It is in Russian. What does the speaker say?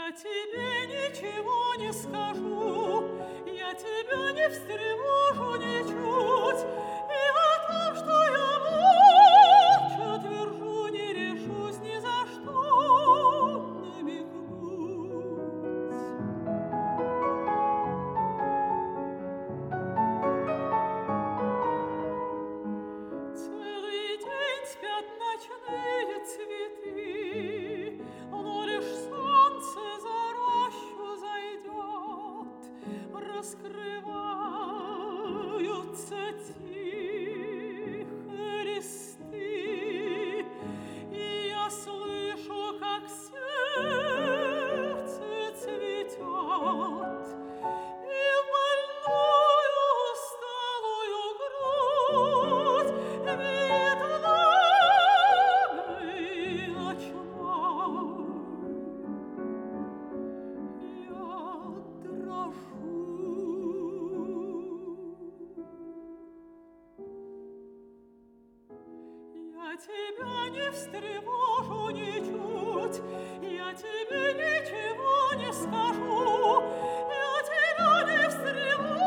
Я тебе ничего не скажу, я тебя не встревожу ничуть, и о том, что я молча твержу, не решусь ни за что намекнуть. Целый день спят ночные цветы, но лишь солнце за рощу зайдет, раскрываются тихо листы, и я слышу, как сердце цветет, и в больную усталую грудь веет влагой ночной. Я дрожу. Я тебя не встревожу ничуть, я тебе ничего не скажу, я тебя не встревожу.